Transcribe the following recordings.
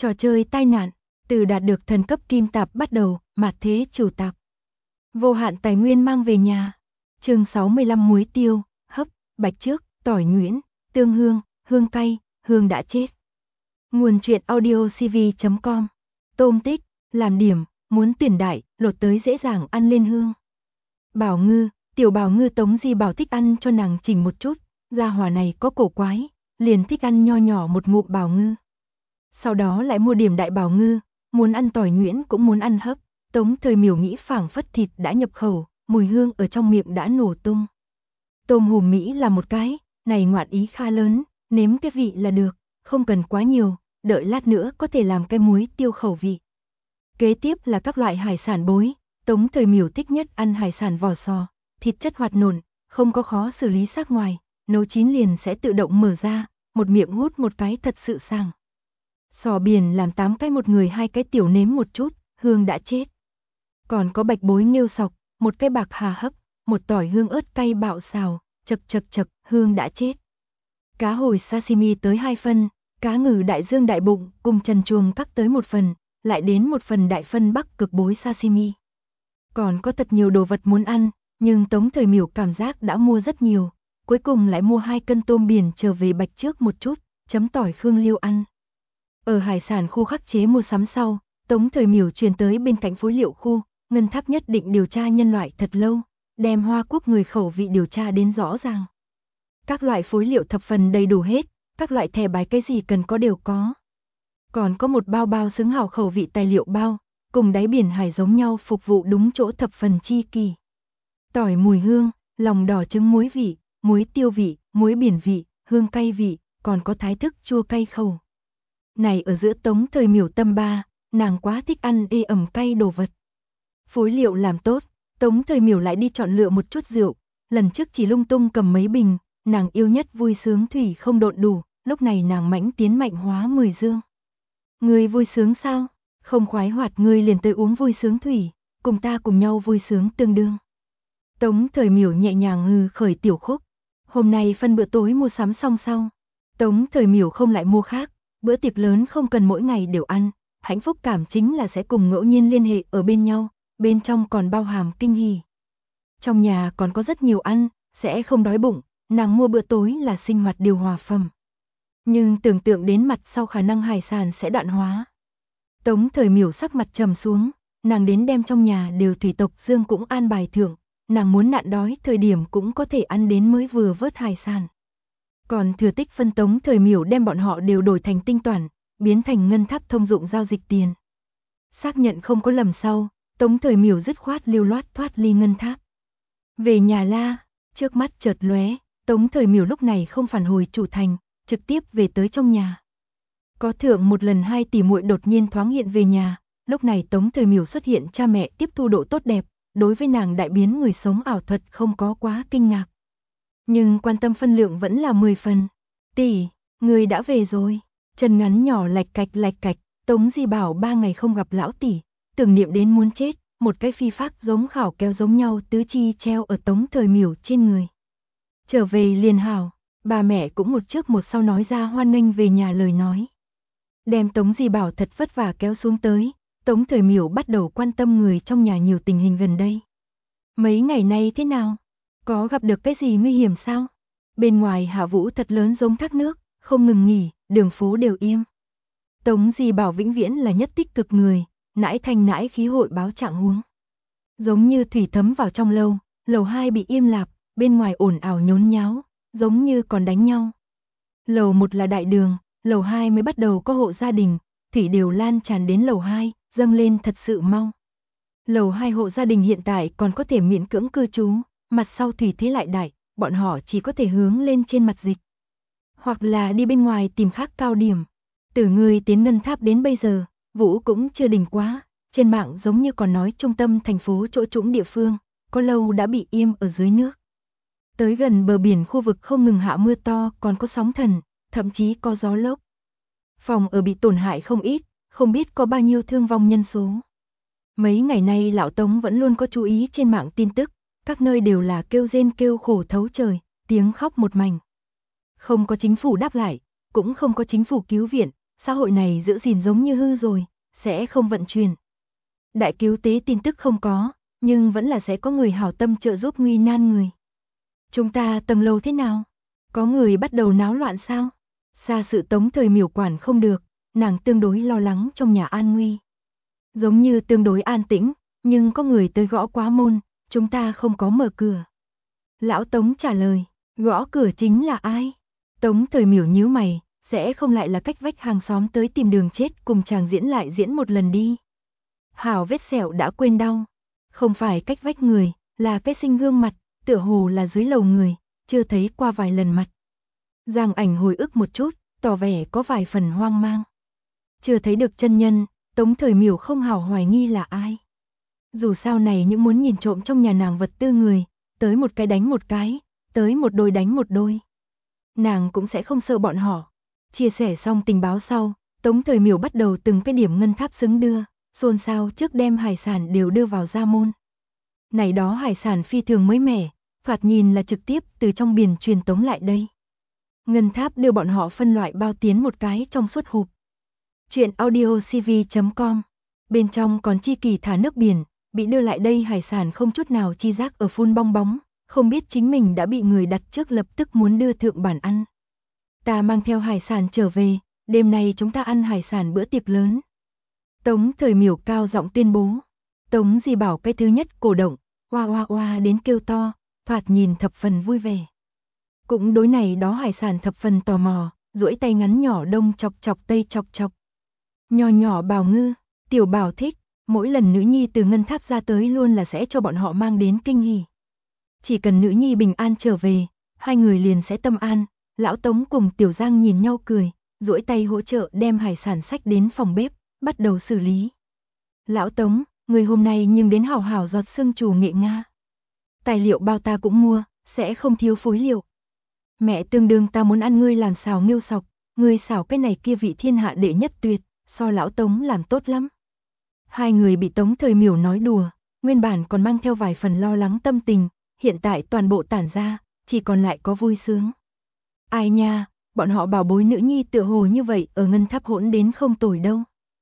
Trò chơi tai nạn, từ đạt được thần cấp kim tạp bắt đầu, mạt thế trừ tạp. Vô hạn tài nguyên mang về nhà. Chương 65 muối tiêu, hấp, bạch trước, tỏi nhuyễn, tương hương, hương cay, hương đã chết. Nguồn truyện audiocv.com. Tôm tích, làm điểm, muốn tuyển đại, lột tới dễ dàng ăn lên hương. Bảo Ngư, tiểu Bảo Ngư Tống Di Bảo thích ăn cho nàng chỉnh một chút, gia hỏa này có cổ quái, liền thích ăn nho nhỏ một ngụm Bảo Ngư. Sau đó lại mua điểm đại Bảo Ngư, muốn ăn tỏi nhuyễn cũng muốn ăn hấp. Tống Thời Miểu nghĩ phảng phất thịt đã nhập khẩu, mùi hương ở trong miệng đã nổ tung. Tôm hùm Mỹ là một cái, này ngoạn ý khá lớn, nếm cái vị là được, không cần quá nhiều, đợi lát nữa có thể làm cái muối tiêu khẩu vị. Kế tiếp là các loại hải sản bối, Tống Thời Miểu thích nhất ăn hải sản vỏ sò, thịt chất hoạt nộn, không có khó xử lý xác ngoài, nấu chín liền sẽ tự động mở ra, một miệng hút một cái thật sự sảng. Sò biển làm 8 cái một người 2 cái tiểu nếm một chút, hương đã chết. Còn có bạch bối nghêu sọc, một cái bạc hà hấp, một tỏi hương ớt cay bạo xào, chật, hương đã chết. Cá hồi sashimi tới 2 phân, cá ngừ đại dương đại bụng cùng trần chuồng cắt tới 1 phần, lại đến 1 phần đại phân bắc cực bối sashimi. Còn có thật nhiều đồ vật muốn ăn, nhưng Tống Thời Miểu cảm giác đã mua rất nhiều, cuối cùng lại mua 2 cân tôm biển trở về bạch trước một chút, chấm tỏi khương liêu ăn. Ở hải sản khu khắc chế mua sắm sau, Tống Thời Miểu chuyển tới bên cạnh phối liệu khu, Ngân Tháp nhất định điều tra nhân loại thật lâu, đem Hoa Quốc người khẩu vị điều tra đến rõ ràng. Các loại phối liệu thập phần đầy đủ hết, các loại thẻ bài cái gì cần có đều có. Còn có một bao xứng hảo khẩu vị tài liệu bao, cùng đáy biển hải giống nhau phục vụ đúng chỗ thập phần chi kỳ. Tỏi mùi hương, lòng đỏ trứng muối vị, muối tiêu vị, muối biển vị, hương cay vị, còn có thái thức chua cay khẩu. Này ở giữa Tống Thời Miểu tâm ba, nàng quá thích ăn ê ẩm cay đồ vật. Phối liệu làm tốt, Tống Thời Miểu lại đi chọn lựa một chút rượu, lần trước chỉ lung tung cầm mấy bình, nàng yêu nhất vui sướng thủy không độn đủ, lúc này nàng mãnh tiến mạnh hóa 10 dương. Ngươi vui sướng sao? Không khoái hoạt ngươi liền tới uống vui sướng thủy, cùng ta cùng nhau vui sướng tương đương. Tống Thời Miểu nhẹ nhàng hừ khởi tiểu khúc. Hôm nay phân bữa tối mua sắm xong sau, Tống Thời Miểu không lại mua khác, bữa tiệc lớn không cần mỗi ngày đều ăn, hạnh phúc cảm chính là sẽ cùng ngẫu nhiên liên hệ ở bên nhau, bên trong còn bao hàm kinh hỉ. Trong nhà còn có rất nhiều ăn, sẽ không đói bụng, nàng mua bữa tối là sinh hoạt điều hòa phẩm. Nhưng tưởng tượng đến mặt sau khả năng hải sản sẽ đoạn hóa. Tống Thời Miểu sắc mặt trầm xuống, nàng đến đem trong nhà đều thủy tộc dương cũng an bài thưởng, nàng muốn nạn đói thời điểm cũng có thể ăn đến mới vừa vớt hải sản. Còn thừa tích phân Tống Thời Miểu đem bọn họ đều đổi thành tinh toản, biến thành Ngân Tháp thông dụng giao dịch tiền. Xác nhận không có lầm sau, Tống Thời Miểu dứt khoát lưu loát thoát ly Ngân Tháp. Về nhà la, trước mắt chợt lóe, Tống Thời Miểu lúc này không phản hồi chủ thành, trực tiếp về tới trong nhà. Có thượng một lần 2 tỷ muội đột nhiên thoáng hiện về nhà, lúc này Tống Thời Miểu xuất hiện cha mẹ tiếp thu độ tốt đẹp, đối với nàng đại biến người sống ảo thuật không có quá kinh ngạc. Nhưng quan tâm phân lượng vẫn là 10 phần. Tỷ, người đã về rồi. Chân ngắn nhỏ lạch cạch, Tống Di Bảo 3 ngày không gặp lão tỷ, tưởng niệm đến muốn chết, một cái phi phác giống khảo kéo giống nhau tứ chi treo ở Tống Thời Miểu trên người. Trở về liền hảo, bà mẹ cũng một trước một sau nói ra hoan nghênh về nhà lời nói. Đem Tống Di Bảo thật vất vả kéo xuống tới, Tống Thời Miểu bắt đầu quan tâm người trong nhà nhiều tình hình gần đây. Mấy ngày nay thế nào? Có gặp được cái gì nguy hiểm sao? Bên ngoài hạ vũ thật lớn giống thác nước, không ngừng nghỉ, đường phố đều im. Tống Di Bảo vĩnh viễn là nhất tích cực người, nãi thanh nãi khí hội báo trạng huống. Giống như thủy thấm vào trong lâu, lầu 2 bị im lạp, bên ngoài ồn ào nhốn nháo, giống như còn đánh nhau. Lầu 1 là đại đường, lầu 2 mới bắt đầu có hộ gia đình, thủy đều lan tràn đến lầu 2, dâng lên thật sự mau. Lầu 2 hộ gia đình hiện tại còn có thể miễn cưỡng cư trú, mặt sau thủy thế lại đại, bọn họ chỉ có thể hướng lên trên mặt dịch. Hoặc là đi bên ngoài tìm khác cao điểm. Từ người tiến Ngân Tháp đến bây giờ, vũ cũng chưa đỉnh quá, trên mạng giống như còn nói trung tâm thành phố chỗ trũng địa phương, có lâu đã bị im ở dưới nước. Tới gần bờ biển khu vực không ngừng hạ mưa to còn có sóng thần, thậm chí có gió lốc. Phòng ở bị tổn hại không ít, không biết có bao nhiêu thương vong nhân số. Mấy ngày nay lão Tống vẫn luôn có chú ý trên mạng tin tức, các nơi đều là kêu rên kêu khổ thấu trời, tiếng khóc một mảnh. Không có chính phủ đáp lại, cũng không có chính phủ cứu viện, xã hội này giữ gìn giống như hư rồi, sẽ không vận chuyển. Đại cứu tế tin tức không có, nhưng vẫn là sẽ có người hảo tâm trợ giúp nguy nan người. Chúng ta tầng lầu thế nào? Có người bắt đầu náo loạn sao? Xa sự Tống Thời Miểu quản không được, nàng tương đối lo lắng trong nhà an nguy. Giống như tương đối an tĩnh, nhưng có người tới gõ quá môn, chúng ta không có mở cửa. Lão Tống trả lời, gõ cửa chính là ai? Tống Thời Miểu nhíu mày, sẽ không lại là cách vách hàng xóm tới tìm đường chết cùng chàng diễn lại diễn một lần đi. Hảo vết sẹo đã quên đau, không phải cách vách người, là cái sinh gương mặt, tựa hồ là dưới lầu người, chưa thấy qua vài lần mặt. Giang Ảnh hồi ức một chút, tỏ vẻ có vài phần hoang mang. Chưa thấy được chân nhân, Tống Thời Miểu không hảo hoài nghi là ai. Dù sao này những muốn nhìn trộm trong nhà nàng vật tư người, tới một cái đánh một cái, tới một đôi đánh một đôi. Nàng cũng sẽ không sợ bọn họ. Chia sẻ xong tình báo sau, Tống Thời Miểu bắt đầu từng cái điểm ngân tháp xứng đưa, xôn xao trước đem hải sản đều đưa vào gia môn. Này đó hải sản phi thường mới mẻ, thoạt nhìn là trực tiếp từ trong biển truyền tống lại đây. Ngân tháp đưa bọn họ phân loại bao tiến một cái trong suốt hộp. Chuyện audiocv.com. Bên trong còn chi kỳ thả nước biển, bị đưa lại đây hải sản không chút nào chi giác ở phun bong bóng, không biết chính mình đã bị người đặt trước lập tức muốn đưa thượng bản ăn. Ta mang theo hải sản trở về, đêm nay chúng ta ăn hải sản bữa tiệc lớn. Tống Thời Miểu cao giọng tuyên bố. Tống Di Bảo cái thứ nhất cổ động, oa oa oa đến kêu to, thoạt nhìn thập phần vui vẻ. Cũng đối này đó hải sản thập phần tò mò, duỗi tay ngắn nhỏ đông chọc chọc tây chọc chọc. Nhỏ nhỏ Bảo Ngư, Tiểu Bảo thích, mỗi lần nữ nhi từ ngân tháp ra tới luôn là sẽ cho bọn họ mang đến kinh hỉ. Chỉ cần nữ nhi bình an trở về, hai người liền sẽ tâm an. Lão Tống cùng Tiểu Giang nhìn nhau cười, duỗi tay hỗ trợ đem hải sản xách đến phòng bếp, bắt đầu xử lý. Lão Tống, người hôm nay nhưng đến hảo hảo giọt sương trù nghệ Nga. Tài liệu bao ta cũng mua, sẽ không thiếu phối liệu. Mẹ tương đương ta muốn ăn ngươi làm xào nghêu sọc, ngươi xào cái này kia vị thiên hạ đệ nhất tuyệt, so lão Tống làm tốt lắm. Hai người bị Tống Thời Miểu nói đùa, nguyên bản còn mang theo vài phần lo lắng tâm tình, hiện tại toàn bộ tản ra, chỉ còn lại có vui sướng. Ai nha, bọn họ bảo bối nữ nhi tựa hồ như vậy ở ngân tháp hỗn đến không tồi đâu.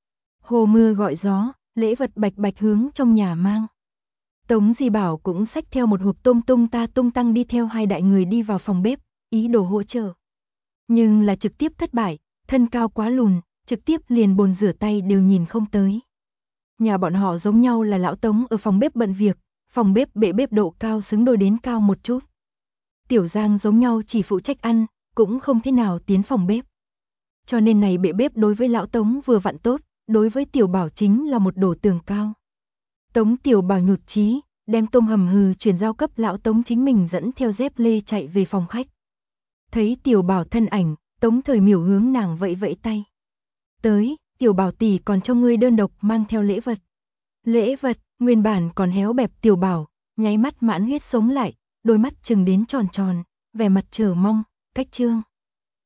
Hồ mưa gọi gió, lễ vật bạch bạch hướng trong nhà mang. Tống Di Bảo cũng xách theo một hộp tôm tung ta tung tăng đi theo hai đại người đi vào phòng bếp, ý đồ hỗ trợ. Nhưng là trực tiếp thất bại, thân cao quá lùn, trực tiếp liền bồn rửa tay đều nhìn không tới. Nhà bọn họ giống nhau là lão Tống ở phòng bếp bận việc, phòng bếp bệ bếp độ cao xứng đôi đến cao một chút. Tiểu Giang giống nhau chỉ phụ trách ăn, cũng không thế nào tiến phòng bếp. Cho nên này bệ bếp đối với lão Tống vừa vặn tốt, đối với Tiểu Bảo chính là một đổ tường cao. Tống Tiểu Bảo nhụt chí, đem tôm hầm hừ chuyển giao cấp lão Tống chính mình dẫn theo dép lê chạy về phòng khách. Thấy Tiểu Bảo thân ảnh, Tống Thời Miểu hướng nàng vẫy vẫy tay. Tới, Tiểu Bảo tỷ còn cho ngươi đơn độc mang theo lễ vật. Lễ vật, nguyên bản còn héo bẹp Tiểu Bảo, nháy mắt mãn huyết sống lại, đôi mắt trừng đến tròn tròn, vẻ mặt chờ mong, cách trương.